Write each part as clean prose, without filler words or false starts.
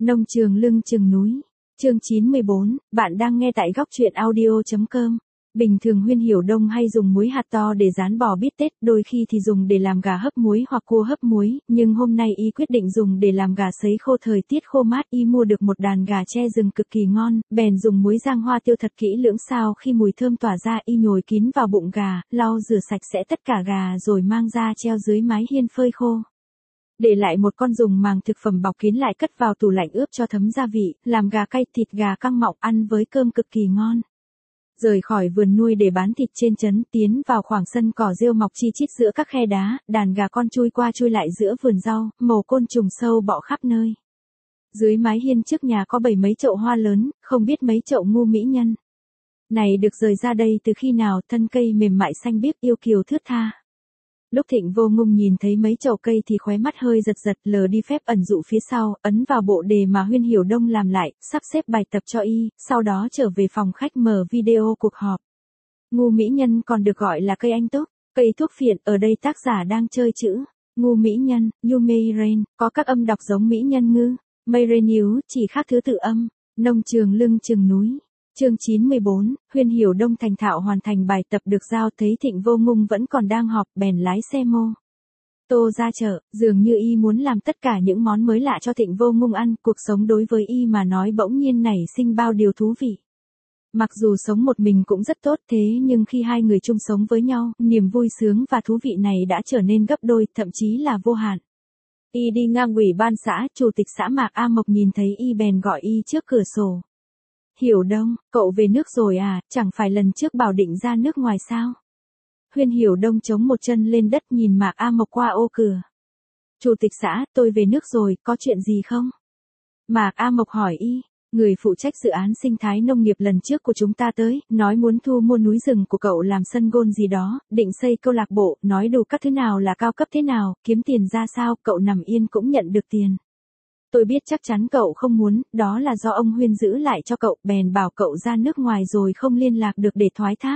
Nông trường lưng chừng núi. Chương 94, bạn đang nghe tại góc truyện audio.com. Bình thường Huyên Hiểu Đông hay dùng muối hạt to để rán bò bít tết, đôi khi thì dùng để làm gà hấp muối hoặc cua hấp muối, nhưng hôm nay y quyết định dùng để làm gà sấy khô. Thời tiết khô mát, y mua được một đàn gà tre rừng cực kỳ ngon, bèn dùng muối rang hoa tiêu thật kỹ lưỡng, sao khi mùi thơm tỏa ra y nhồi kín vào bụng gà, lau rửa sạch sẽ tất cả gà rồi mang ra treo dưới mái hiên phơi khô. Để lại một con dùng màng thực phẩm bọc kín lại, cất vào tủ lạnh ướp cho thấm gia vị, làm gà cay, thịt gà căng mọng, ăn với cơm cực kỳ ngon. Rời khỏi vườn nuôi để bán thịt trên trấn, tiến vào khoảng sân cỏ rêu mọc chi chít giữa các khe đá, đàn gà con chui qua chui lại giữa vườn rau, mồ côn trùng sâu bọ khắp nơi. Dưới mái hiên trước nhà có 7 mấy chậu hoa lớn, không biết mấy chậu ngu mỹ nhân này được rời ra đây từ khi nào, thân cây mềm mại xanh biếc yêu kiều thướt tha. Lúc Thịnh Vô Ngung nhìn thấy mấy chậu cây thì khóe mắt hơi giật giật, lờ đi phép ẩn dụ phía sau, ấn vào bộ đề mà Huyên Hiểu Đông làm lại, sắp xếp bài tập cho y, sau đó trở về phòng khách mở video cuộc họp. Ngu mỹ nhân còn được gọi là cây anh túc, cây thuốc phiện, ở đây tác giả đang chơi chữ ngu mỹ nhân, Yu Mei Ren, có các âm đọc giống mỹ nhân ngư, Mei Ren yếu, chỉ khác thứ tự âm. Nông trường lưng chừng núi. Chương 94, Huyên Hiểu Đông thành thạo hoàn thành bài tập được giao, thấy Thịnh Vô Ngung vẫn còn đang họp, bèn lái xe mô tô ra chợ, dường như y muốn làm tất cả những món mới lạ cho Thịnh Vô Ngung ăn, cuộc sống đối với y mà nói bỗng nhiên nảy sinh bao điều thú vị. Mặc dù sống một mình cũng rất tốt, thế nhưng khi hai người chung sống với nhau, niềm vui sướng và thú vị này đã trở nên gấp đôi, thậm chí là vô hạn. Y đi ngang ủy ban xã, chủ tịch xã Mạc A Mộc nhìn thấy y bèn gọi y trước cửa sổ. Hiểu Đông, cậu về nước rồi à, chẳng phải lần trước bảo định ra nước ngoài sao? Huyên Hiểu Đông chống một chân lên đất nhìn Mạc A Mộc qua ô cửa. Chủ tịch xã, tôi về nước rồi, có chuyện gì không? Mạc A Mộc hỏi y, người phụ trách dự án sinh thái nông nghiệp lần trước của chúng ta tới, nói muốn thu mua núi rừng của cậu làm sân golf gì đó, định xây câu lạc bộ, nói đủ các thứ nào là cao cấp thế nào, kiếm tiền ra sao, cậu nằm yên cũng nhận được tiền. Tôi biết chắc chắn cậu không muốn, đó là do ông Huyên giữ lại cho cậu, bèn bảo cậu ra nước ngoài rồi không liên lạc được để thoái thác.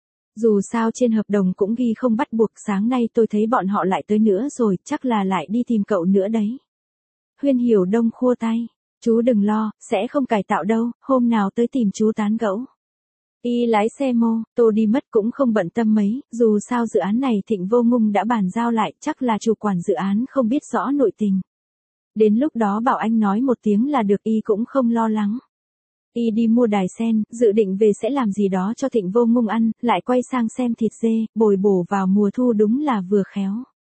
Dù sao trên hợp đồng cũng ghi không bắt buộc, sáng nay tôi thấy bọn họ lại tới nữa rồi, chắc là lại đi tìm cậu nữa đấy. Huyên Hiểu Đông khua tay, chú đừng lo, sẽ không cải tạo đâu, hôm nào tới tìm chú tán gẫu. Y lái xe mô tô đi mất cũng không bận tâm mấy, dù sao dự án này Thịnh Vô Ngung đã bàn giao lại, chắc là chủ quản dự án không biết rõ nội tình. Đến lúc đó bảo anh nói một tiếng là được, y cũng không lo lắng. Y đi mua đài sen, dự định về sẽ làm gì đó cho Thịnh Vô Ngung ăn, lại quay sang xem thịt dê, bồi bổ vào mùa thu đúng là vừa khéo.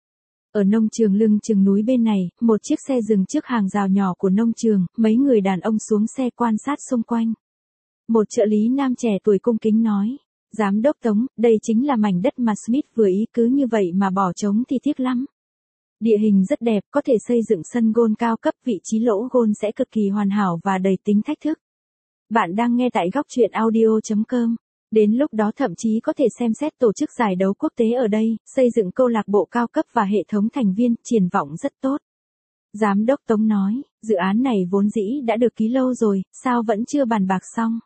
Ở nông trường lưng chừng núi bên này, một chiếc xe dừng trước hàng rào nhỏ của nông trường, mấy người đàn ông xuống xe quan sát xung quanh. Một trợ lý nam trẻ tuổi cung kính nói, Giám đốc Tống, đây chính là mảnh đất mà Smith vừa ý, cứ như vậy mà bỏ trống thì tiếc lắm. Địa hình rất đẹp, có thể xây dựng sân golf cao cấp, vị trí lỗ golf sẽ cực kỳ hoàn hảo và đầy tính thách thức. Bạn đang nghe tại góc truyện audio.com. Đến lúc đó thậm chí có thể xem xét tổ chức giải đấu quốc tế ở đây, xây dựng câu lạc bộ cao cấp và hệ thống thành viên, triển vọng rất tốt. Giám đốc Tống nói, dự án này vốn dĩ đã được ký lâu rồi, sao vẫn chưa bàn bạc xong?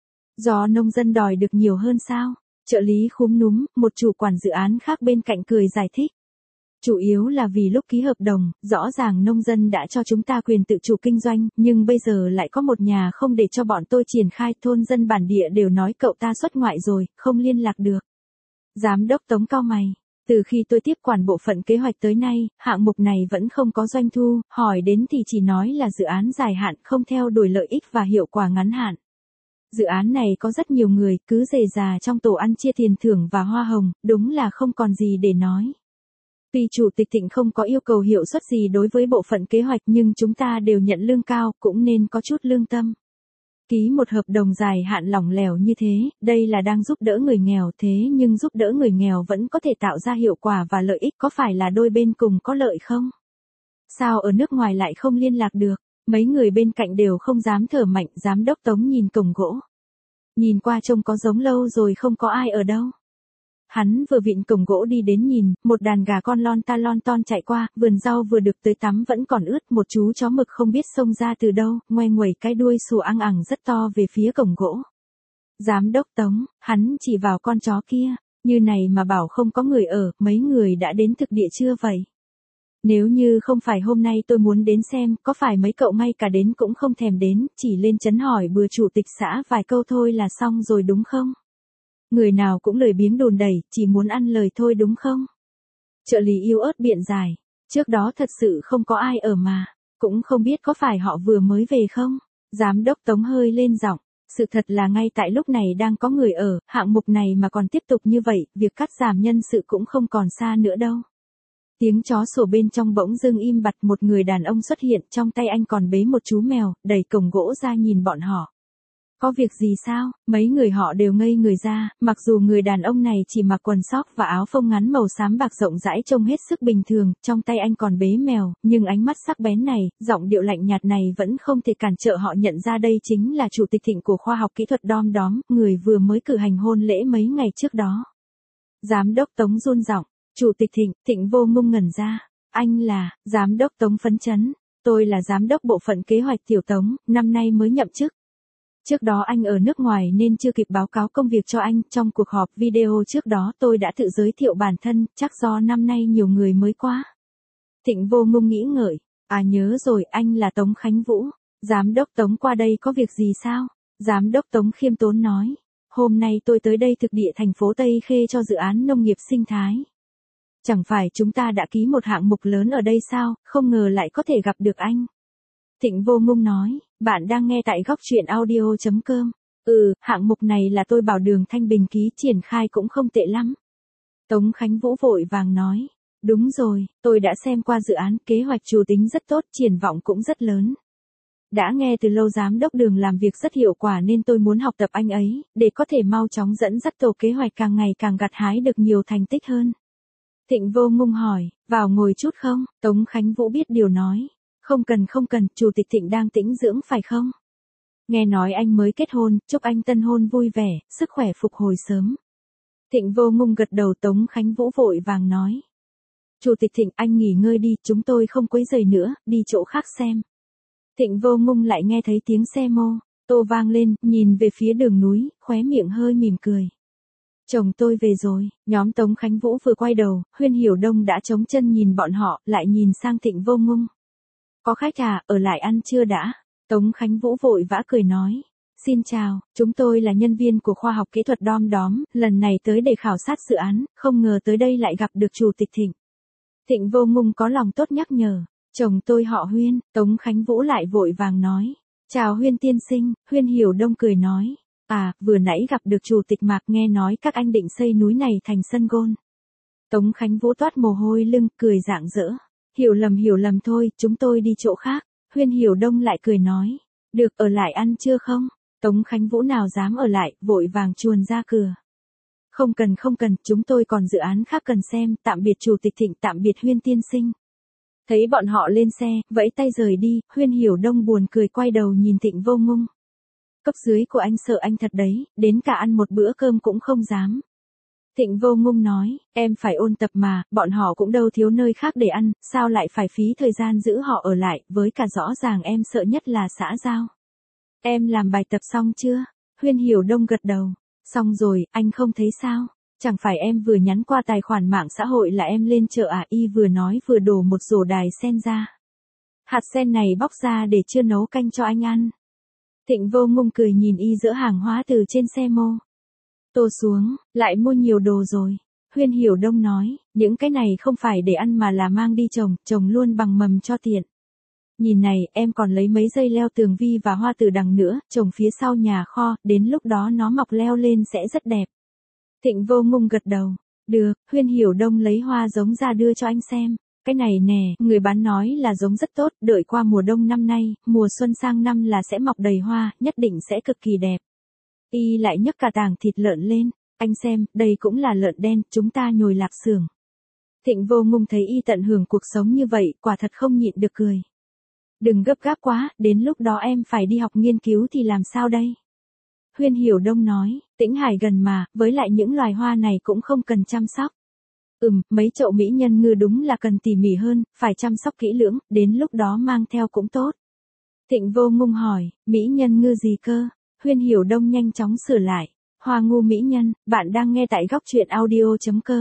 Do nông dân đòi được nhiều hơn sao? Trợ lý khúm núm, một chủ quản dự án khác bên cạnh cười giải thích. Chủ yếu là vì lúc ký hợp đồng, rõ ràng nông dân đã cho chúng ta quyền tự chủ kinh doanh, nhưng bây giờ lại có một nhà không để cho bọn tôi triển khai, thôn dân bản địa đều nói cậu ta xuất ngoại rồi, không liên lạc được. Giám đốc Tống cau mày, từ khi tôi tiếp quản bộ phận kế hoạch tới nay, hạng mục này vẫn không có doanh thu, hỏi đến thì chỉ nói là dự án dài hạn, không theo đuổi lợi ích và hiệu quả ngắn hạn. Dự án này có rất nhiều người, cứ rề rà trong tổ ăn chia tiền thưởng và hoa hồng, đúng là không còn gì để nói. Tuy chủ tịch Thịnh không có yêu cầu hiệu suất gì đối với bộ phận kế hoạch, nhưng chúng ta đều nhận lương cao, cũng nên có chút lương tâm. Ký một hợp đồng dài hạn lỏng lẻo như thế, đây là đang giúp đỡ người nghèo, thế nhưng giúp đỡ người nghèo vẫn có thể tạo ra hiệu quả và lợi ích, có phải là đôi bên cùng có lợi không? Sao ở nước ngoài lại không liên lạc được? Mấy người bên cạnh đều không dám thở mạnh. Giám đốc Tống nhìn cổng gỗ. Nhìn qua trông có giống lâu rồi không có ai ở đâu. Hắn vừa vịn cổng gỗ đi đến nhìn, một đàn gà con lon ta lon ton chạy qua, vườn rau vừa được tưới tắm vẫn còn ướt, một chú chó mực không biết xông ra từ đâu, ngoe nguẩy cái đuôi xù ăng ẳng rất to về phía cổng gỗ. Giám đốc Tống, hắn chỉ vào con chó kia, như này mà bảo không có người ở, mấy người đã đến thực địa chưa vậy? Nếu như không phải hôm nay tôi muốn đến xem, có phải mấy cậu ngay cả đến cũng không thèm đến, chỉ lên trấn hỏi bừa chủ tịch xã vài câu thôi là xong rồi đúng không? Người nào cũng lười biếng đùn đẩy, chỉ muốn ăn lời thôi đúng không? Trợ lý yếu ớt biện giải. Trước đó thật sự không có ai ở mà. Cũng không biết có phải họ vừa mới về không? Giám đốc Tống hơi lên giọng. Sự thật là ngay tại lúc này đang có người ở, hạng mục này mà còn tiếp tục như vậy, việc cắt giảm nhân sự cũng không còn xa nữa đâu. Tiếng chó sủa bên trong bỗng dưng im bặt, một người đàn ông xuất hiện, trong tay anh còn bế một chú mèo, đẩy cổng gỗ ra nhìn bọn họ. Có việc gì sao? Mấy người họ đều ngây người ra, mặc dù người đàn ông này chỉ mặc quần sóc và áo phông ngắn màu xám bạc rộng rãi trông hết sức bình thường, trong tay anh còn bế mèo, nhưng ánh mắt sắc bén này, giọng điệu lạnh nhạt này vẫn không thể cản trở họ nhận ra đây chính là chủ tịch Thịnh của khoa học kỹ thuật Đom Đóm, người vừa mới cử hành hôn lễ mấy ngày trước đó. Giám đốc Tống run giọng, chủ tịch Thịnh, Thịnh vô ngông ngẩn ra. Anh là, giám đốc Tống phấn chấn. Tôi là giám đốc bộ phận kế hoạch tiểu Tống, năm nay mới nhậm chức. Trước đó anh ở nước ngoài nên chưa kịp báo cáo công việc cho anh, trong cuộc họp video trước đó tôi đã tự giới thiệu bản thân, chắc do năm nay nhiều người mới quá. Thịnh vô ngông nghĩ ngợi, à nhớ rồi, anh là Tống Khánh Vũ, giám đốc Tống qua đây có việc gì sao? Giám đốc Tống khiêm tốn nói, hôm nay tôi tới đây thực địa thành phố Tây Khê cho dự án nông nghiệp sinh thái. Chẳng phải chúng ta đã ký một hạng mục lớn ở đây sao, không ngờ lại có thể gặp được anh. Thịnh vô ngông nói, bạn đang nghe tại góc truyện audio.com. Hạng mục này là tôi bảo Đường Thanh Bình ký, triển khai cũng không tệ lắm. Tống Khánh Vũ vội vàng nói, đúng rồi, tôi đã xem qua dự án, kế hoạch chủ tính rất tốt, triển vọng cũng rất lớn. Đã nghe từ lâu giám đốc Đường làm việc rất hiệu quả nên tôi muốn học tập anh ấy, để có thể mau chóng dẫn dắt tổ kế hoạch càng ngày càng gặt hái được nhiều thành tích hơn. Thịnh vô ngông hỏi, vào ngồi chút không? Tống Khánh Vũ biết điều nói. Không cần, chủ tịch Thịnh đang tĩnh dưỡng phải không? Nghe nói anh mới kết hôn, chúc anh tân hôn vui vẻ, sức khỏe phục hồi sớm. Thịnh vô ngông gật đầu. Tống Khánh Vũ vội vàng nói. Chủ tịch Thịnh, anh nghỉ ngơi đi, chúng tôi không quấy rầy nữa, đi chỗ khác xem. Thịnh vô ngông lại nghe thấy tiếng xe mô tô vang lên, nhìn về phía đường núi, khóe miệng hơi mỉm cười. Chồng tôi về rồi, nhóm Tống Khánh Vũ vừa quay đầu, Huyên Hiểu Đông đã chống chân nhìn bọn họ, lại nhìn sang Thịnh vô ngông. Có khách à, ở lại ăn trưa đã. Tống Khánh Vũ vội vã cười nói. Xin chào, chúng tôi là nhân viên của khoa học kỹ thuật Đom Đóm, lần này tới để khảo sát dự án, không ngờ tới đây lại gặp được chủ tịch Thịnh. Thịnh vô ngông có lòng tốt nhắc nhở. Chồng tôi họ Huyên, Tống Khánh Vũ lại vội vàng nói. Chào Huyên tiên sinh, Huyên Hiểu Đông cười nói. À, vừa nãy gặp được chủ tịch Mạc, nghe nói các anh định xây núi này thành sân gôn. Tống Khánh Vũ toát mồ hôi lưng, cười rạng rỡ. Hiểu lầm thôi, chúng tôi đi chỗ khác. Huyên Hiểu Đông lại cười nói. Được, ở lại ăn trưa không? Tống Khánh Vũ nào dám ở lại, vội vàng chuồn ra cửa. Không cần, chúng tôi còn dự án khác cần xem, tạm biệt chủ tịch Thịnh, tạm biệt Huyên tiên sinh. Thấy bọn họ lên xe, vẫy tay rời đi, Huyên Hiểu Đông buồn cười quay đầu nhìn Thịnh vô ngông. Cấp dưới của anh sợ anh thật đấy, đến cả ăn một bữa cơm cũng không dám. Thịnh vô ngông nói, em phải ôn tập mà, bọn họ cũng đâu thiếu nơi khác để ăn, sao lại phải phí thời gian giữ họ ở lại, với cả rõ ràng em sợ nhất là xã giao. Em làm bài tập xong chưa? Huyên Hiểu Đông gật đầu. Xong rồi, anh không thấy sao? Chẳng phải em vừa nhắn qua tài khoản mạng xã hội là em lên chợ à? Y vừa nói vừa đổ một rổ đài sen ra. Hạt sen này bóc ra để chưa nấu canh cho anh ăn. Thịnh vô ngông cười nhìn y dỡ hàng hóa từ trên xe mô tô xuống, lại mua nhiều đồ rồi. Huyên Hiểu Đông nói, những cái này không phải để ăn mà là mang đi trồng luôn bằng mầm cho tiện. Nhìn này, em còn lấy mấy dây leo tường vi và hoa từ đằng nữa, trồng phía sau nhà kho, đến lúc đó nó mọc leo lên sẽ rất đẹp. Thịnh vô ngông gật đầu. Được, Huyên Hiểu Đông lấy hoa giống ra đưa cho anh xem. Cái này nè, người bán nói là giống rất tốt, đợi qua mùa đông năm nay, mùa xuân sang năm là sẽ mọc đầy hoa, nhất định sẽ cực kỳ đẹp. Y lại nhấc cả tảng thịt lợn lên, anh xem, đây cũng là lợn đen, chúng ta nhồi lạp xưởng. Thịnh vô ngông thấy y tận hưởng cuộc sống như vậy, quả thật không nhịn được cười. Đừng gấp gáp quá, đến lúc đó em phải đi học nghiên cứu thì làm sao đây? Huyên Hiểu Đông nói, Tĩnh Hải gần mà, với lại những loài hoa này cũng không cần chăm sóc. Mấy chậu mỹ nhân ngư đúng là cần tỉ mỉ hơn, phải chăm sóc kỹ lưỡng, đến lúc đó mang theo cũng tốt. Thịnh vô ngông hỏi, mỹ nhân ngư gì cơ? Huyên Hiểu Đông nhanh chóng sửa lại. Hoa ngu mỹ nhân, bạn đang nghe tại góc truyện audio.com.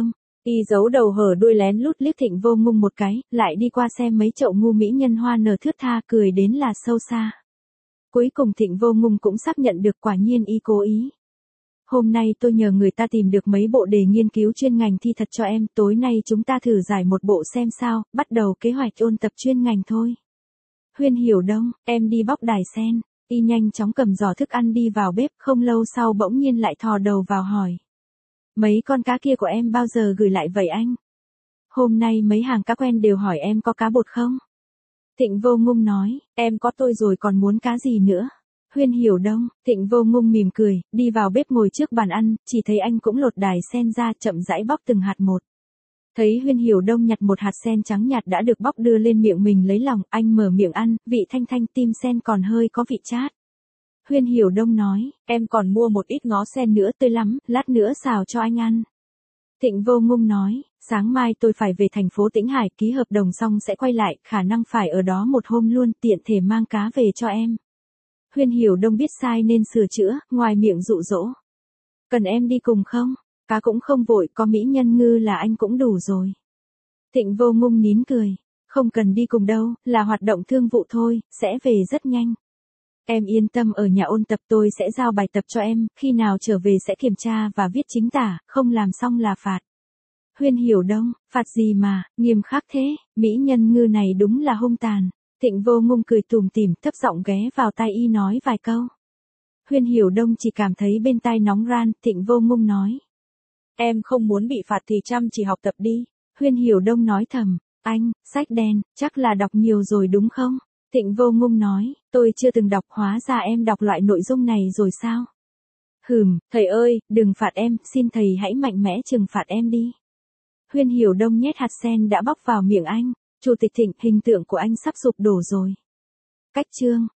Y giấu đầu hở đuôi lén lút liếc Thịnh Vô Ngung một cái, lại đi qua xem mấy chậu ngu mỹ nhân hoa nở thướt tha, cười đến là sâu xa. Cuối cùng Thịnh Vô Ngung cũng sắp nhận được, quả nhiên y cố ý. Hôm nay tôi nhờ người ta tìm được mấy bộ đề nghiên cứu chuyên ngành thi thật cho em, tối nay chúng ta thử giải một bộ xem sao, bắt đầu kế hoạch ôn tập chuyên ngành thôi. Huyên Hiểu Đông, em đi bóc đài sen. Y nhanh chóng cầm giỏ thức ăn đi vào bếp, không lâu sau bỗng nhiên lại thò đầu vào hỏi. Mấy con cá kia của em bao giờ gửi lại vậy anh? Hôm nay mấy hàng cá quen đều hỏi em có cá bột không? Thịnh Vô Ngung nói, em có tôi rồi còn muốn cá gì nữa? Huyên Hiểu Đông, Thịnh Vô Ngung mỉm cười, đi vào bếp ngồi trước bàn ăn, chỉ thấy anh cũng lột đài sen ra, chậm rãi bóc từng hạt một. Thấy Huyên Hiểu Đông nhặt một hạt sen trắng nhạt đã được bóc đưa lên miệng mình lấy lòng, anh mở miệng ăn, vị thanh thanh, tim sen còn hơi có vị chát. Huyên Hiểu Đông nói, em còn mua một ít ngó sen nữa, tươi lắm, lát nữa xào cho anh ăn. Thịnh Vô Ngung nói, sáng mai tôi phải về thành phố Tĩnh Hải, ký hợp đồng xong sẽ quay lại, khả năng phải ở đó một hôm luôn, tiện thể mang cá về cho em. Huyên Hiểu Đông biết sai nên sửa chữa, ngoài miệng dụ dỗ. Cần em đi cùng không? Cá cũng không vội, có mỹ nhân ngư là anh cũng đủ rồi. Thịnh Vô Ngung nín cười, không cần đi cùng đâu, là hoạt động thương vụ thôi, sẽ về rất nhanh. Em yên tâm, ở nhà ôn tập, tôi sẽ giao bài tập cho em, khi nào trở về sẽ kiểm tra và viết chính tả, không làm xong là phạt. Huyên Hiểu Đông, phạt gì mà, nghiêm khắc thế, mỹ nhân ngư này đúng là hung tàn. Thịnh Vô Ngung cười tủm tỉm, thấp giọng ghé vào tai y nói vài câu. Huyên Hiểu Đông chỉ cảm thấy bên tai nóng ran, Thịnh Vô Ngung nói. Em không muốn bị phạt thì chăm chỉ học tập đi. Huyên Hiểu Đông nói thầm, anh, sách đen, chắc là đọc nhiều rồi đúng không? Thịnh Vô Ngung nói, tôi chưa từng đọc, hóa ra em đọc loại nội dung này rồi sao? Thầy ơi, đừng phạt em, xin thầy hãy mạnh mẽ trừng phạt em đi. Huyên Hiểu Đông nhét hạt sen đã bóc vào miệng anh. Chủ tịch Thịnh, hình tượng của anh sắp sụp đổ rồi. Cách chương